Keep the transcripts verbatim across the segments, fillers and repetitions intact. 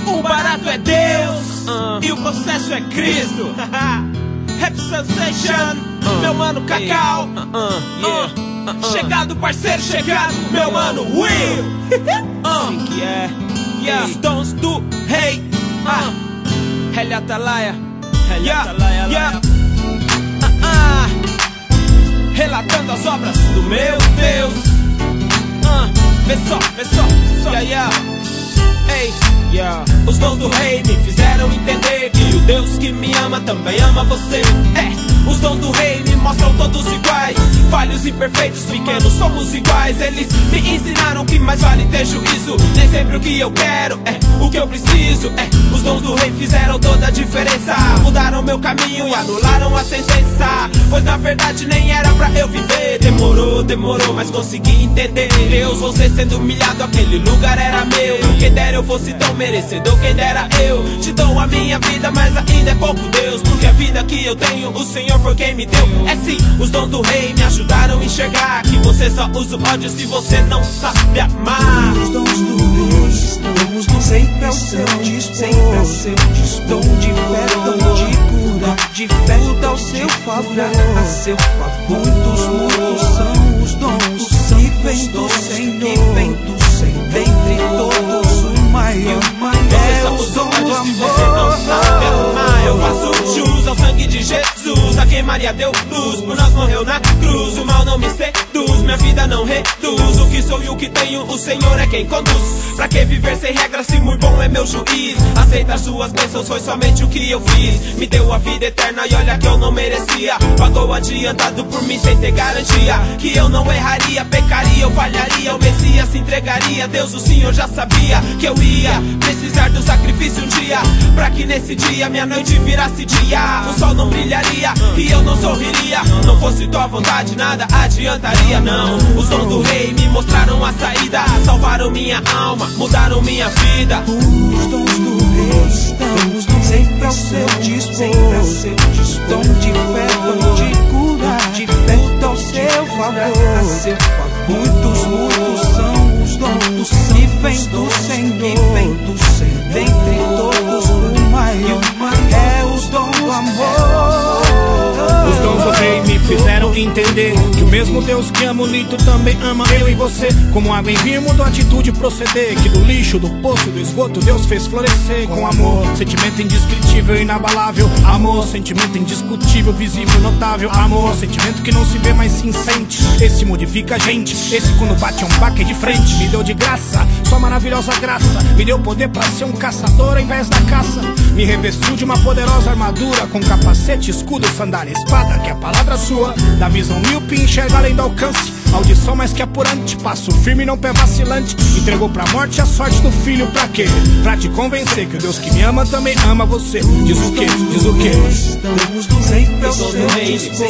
O barato é Deus uh, e o processo é Cristo. Rap Sensation, uh, meu mano Cacau. uh, uh, yeah. uh, uh, Chegado, parceiro, chegado, meu mano Will. uh, que é yeah. Os dons do rei. uh, Hélio Atalaia. Yeah, yeah. uh, uh. Relatando as obras do meu Deus. uh, Vê só, vê só, vê só. Yeah, yeah. Ei, yeah. Os dons do rei me fizeram entender que o Deus que me ama também ama você. É, os dons do rei me mostram todos iguais, falhos e perfeitos, pequenos somos iguais. Eles me ensinaram que mais vale ter juízo. Nem sempre o que eu quero é o que eu preciso. É, os dons do rei fizeram toda a diferença. Mudaram meu caminho e anularam a sentença. Pois na verdade nem era pra eu viver. Demorou, demorou, mas consegui entender. Deus, você sendo humilhado, aquele lugar era meu. Quem dera eu fosse tão merecedor, quem dera eu. Te dou a minha vida, mas ainda é pouco, Deus. Porque a vida que eu tenho, o Senhor foi quem me deu. É sim, os dons do rei me ajudaram a enxergar que você só usa o ódio se você não sabe amar. Os dons do rei estamos no sempre ao seu dispor, sempre ao seu dispor. Dom de fé, dom de cura, de fé tudo ao seu favor, a seu favor. Muitos, muitos são os dons que vem do Senhor, que vem do Senhor. Dentre todos o maior, você só usa o ódio se você não sabe amar. Eu faço jus ao sangue de Jesus, a quem Maria deu luz, por nós morreu na cruz. O mal não me seduz, minha vida não reduz. O que sou e o que tenho, o Senhor é quem conduz. Pra que viver sem regra se muito bom é meu juiz? Aceitar suas bênçãos foi somente o que eu fiz. Me deu a vida eterna e olha que eu não merecia. Pagou adiantado por mim sem ter garantia que eu não erraria, pecaria, eu falharia. O Messias se entregaria, Deus o Senhor já sabia que eu ia precisar do sacrifício um dia, pra que nesse dia minha noite virasse dia. O sol não brilharia e eu não sorriria. Não fosse tua vontade nada adiantaria, não. Os dons do rei me mostraram a saída, salvaram minha alma, mudaram minha vida. Os dons do rei estamos sempre ao seu dispor, sempre ao seu dispor. Dom de fé, dom de cura, de fé tudo ao seu favor, a seu favor. Muitos, muitos são os dons que vem do Senhor, que vem do Senhor. Dentre todos o maior é os dons do amor. Os dons do rei me fizeram entender que o mesmo Deus que ama o lito também ama eu e você. Como água em vinho mudou a atitude e proceder, que do lixo, do poço, do esgoto Deus fez florescer com amor. Sentimento indescritível e inabalável, amor. Sentimento indiscutível, visível, notável, amor. Sentimento que não se vê, mas se sente. Esse modifica a gente, esse quando bate é um baque de frente. Me deu de graça, sua maravilhosa graça. Me deu poder pra ser um caçador ao invés da caça. Me revestiu de uma poderosa armadura, com capacete, escudo, sandália, espada, que é a palavra sua. Da visão míope enxerga além do alcance, audição mais que apurante, passo firme e não pé vacilante. Entregou pra morte a sorte do filho, pra quê? Pra te convencer que o Deus que me ama também ama você. Diz o quê? Diz o quê? Estamos no sempre ao seu dispor.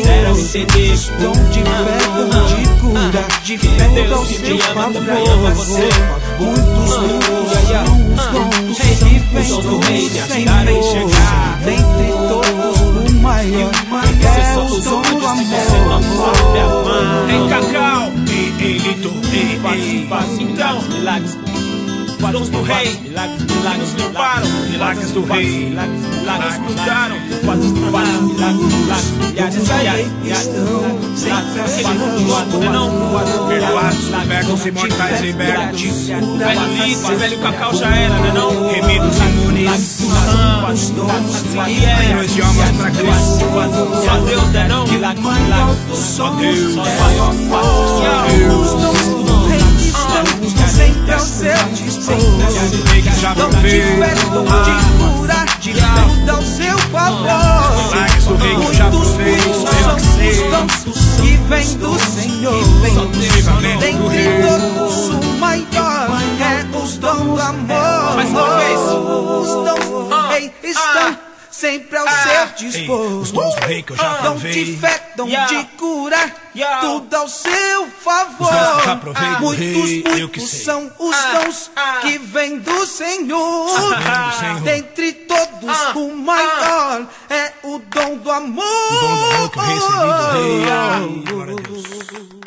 Dom de fé, dom de cura, de fé tudo ao seu favor. Muitos, muitos são os dons que vem do Senhor. Dentre todos o maior é os dons do amor. Ei, Cacau, Ei, ei, Lito, ei, ei. faz então milagres. Os dons do rei, milagres, milagres limparam. Milagres do rei, milagres, milagres mudaram. Fazes milagres, milagres, milagres. Milhares, milhares, milhares. Perdoados, libertos, imortais, libertos. Velho Lito, velho Cacau já era, né não? Remidos imunes. Milhões de almas pra Cristo. Só Deus, né não? Milagres, milagres. Só Deus. Só maior, Estamos no sempre ao seu dispor. Dom de fé, dom de cura, de fé tudo ao seu favor. Milagres do rei que já provei, são os dons que vem do Senhor. Dentre todos o maior é os dons do amor. Mais uma vez. Os dons do rei estão sempre ao seu dispor. Os dons do rei que eu já Dom provei. de fé, dom de cura, tudo ao seu favor. Os dons que eu já provei do Muitos, rei, eu que muitos sei. são os dons que vêm do Senhor. Senhor. Dentre todos o maior é o dom do amor. O dom do amor que eu recebi do rei. Glória a Deus.